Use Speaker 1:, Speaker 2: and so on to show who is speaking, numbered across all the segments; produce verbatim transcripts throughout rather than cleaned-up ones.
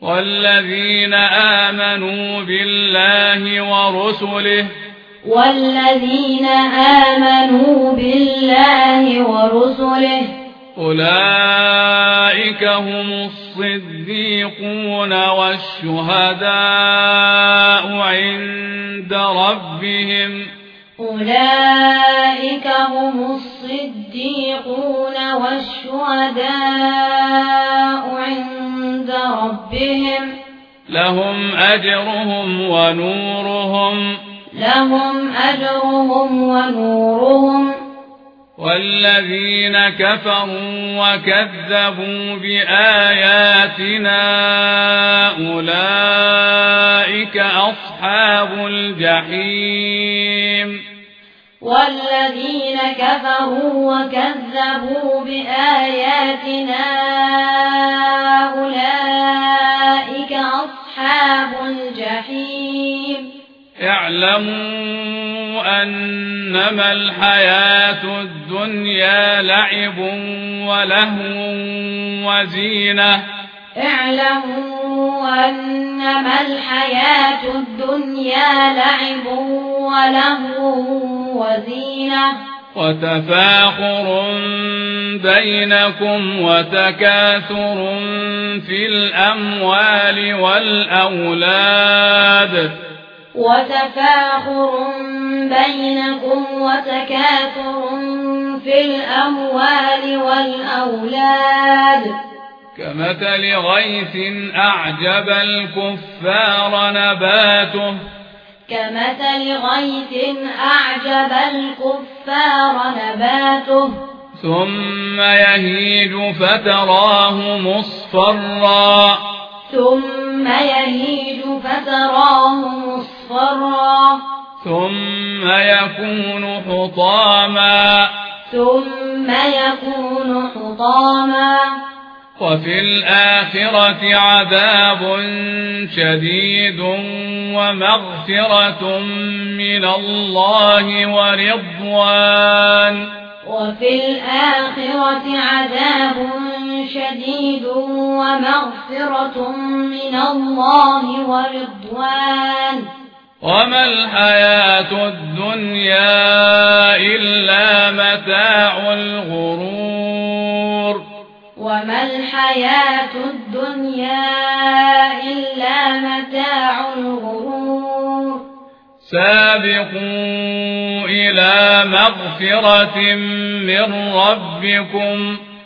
Speaker 1: والذين آمنوا بالله ورسله
Speaker 2: والذين آمنوا بالله ورسله
Speaker 1: أولئك هم الصديقون والشهداء عند ربهم
Speaker 2: أولئك هم الصديقون والشهداء عند ربهم
Speaker 1: لهم أجرهم ونورهم
Speaker 2: لهم أجرهم ونورهم
Speaker 1: والذين كفروا وكذبوا بآياتنا أولئك أصحاب الجحيم
Speaker 2: والذين كفروا وكذبوا بآياتنا أولئك أصحاب الجحيم
Speaker 1: اعلموا أنما الحياة الدنيا لعب ولهو وزينة
Speaker 2: اعلموا أنما الحياة الدنيا لعب ولهو وزينة
Speaker 1: وتفاخر بينكم وتكاثر في الأموال والأولاد
Speaker 2: وتفاخر بينكم وتكاثر في الأموال والأولاد
Speaker 1: كمثل غيث أعجب الكفار نباته
Speaker 2: كمثل غيث أعجب الكفار نباته
Speaker 1: ثم يهيج فتراه مصفرا
Speaker 2: ثم يهيج فتراه مصفرا
Speaker 1: ثم يكون حطاما
Speaker 2: ثم يكون حطاما
Speaker 1: وفي الآخرة عذاب شديد ومغفرة من الله ورضوان
Speaker 2: وفي الآخرة عذاب شديد ومغفرة من الله ورضوان
Speaker 1: وما الحياة الدنيا إلا متاع الغرور
Speaker 2: وما الحياة الدنيا إلا متاع الغرور
Speaker 1: سابقوا إلى مغفرة من ربكم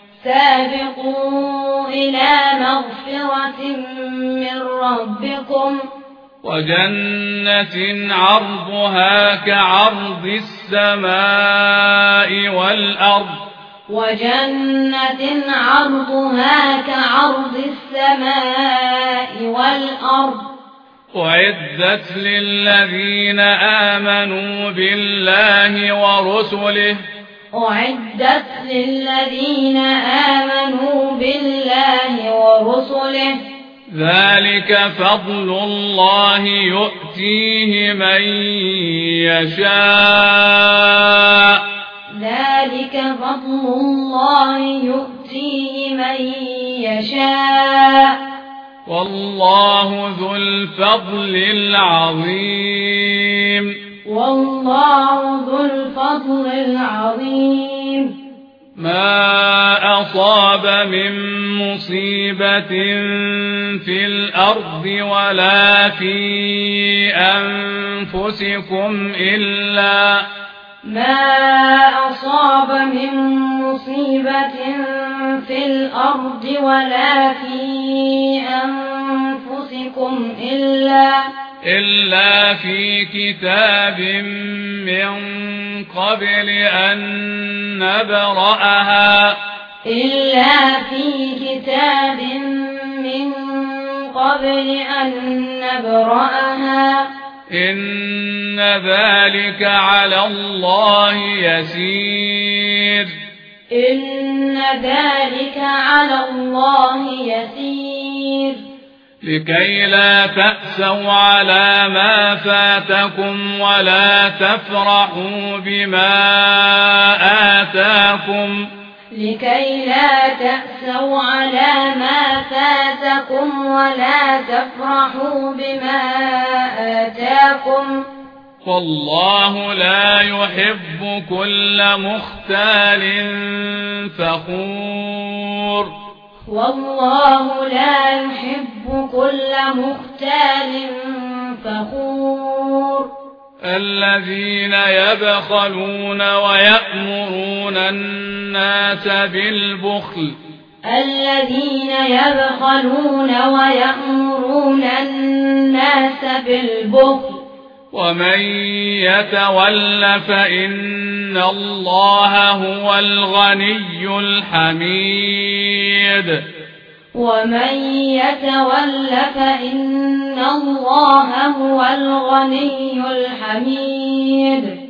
Speaker 2: سابقوا إلى مغفرة من ربكم
Speaker 1: وجنة عرضها كعرض السماء والأرض
Speaker 2: وجنة عرضها كعرض السماء والأرض
Speaker 1: أعدت للذين آمنوا بالله ورسله
Speaker 2: أعدت للذين آمنوا بالله ورسله
Speaker 1: ذلك فضل الله يؤتيه من يشاء
Speaker 2: ذلك فضل الله يؤتيه من يشاء
Speaker 1: والله ذو الفضل العظيم
Speaker 2: والله ذو الفضل العظيم
Speaker 1: ما أصاب من مصيبة في الأرض ولا في أنفسكم إلا
Speaker 2: ما أصاب من مصيبة في الأرض ولا في أنفسكم إلا
Speaker 1: إلا في كتاب من قبل أن نبرأها
Speaker 2: إلا في كتاب من قبل أن نبرأها
Speaker 1: إن ذلك على الله يسير
Speaker 2: إن ذلك على الله يسير
Speaker 1: لكي لا تأسوا على ما فاتكم ولا تفرحوا بما آتاكم
Speaker 2: لكي لا تأسوا على ما فاتكم ولا تفرحوا بما آتاكم
Speaker 1: والله لا يحب كل مختال فخور
Speaker 2: والله لا يحب كل مختال فخور
Speaker 1: الذين يبخلون ويأمرون الناس بالبخل
Speaker 2: الذين يبخلون ويأمرون الناس بالبخل
Speaker 1: ومن يتول فإن الله هو الغني الحميد
Speaker 2: ومن يتول فإن الله هو الغني الحميد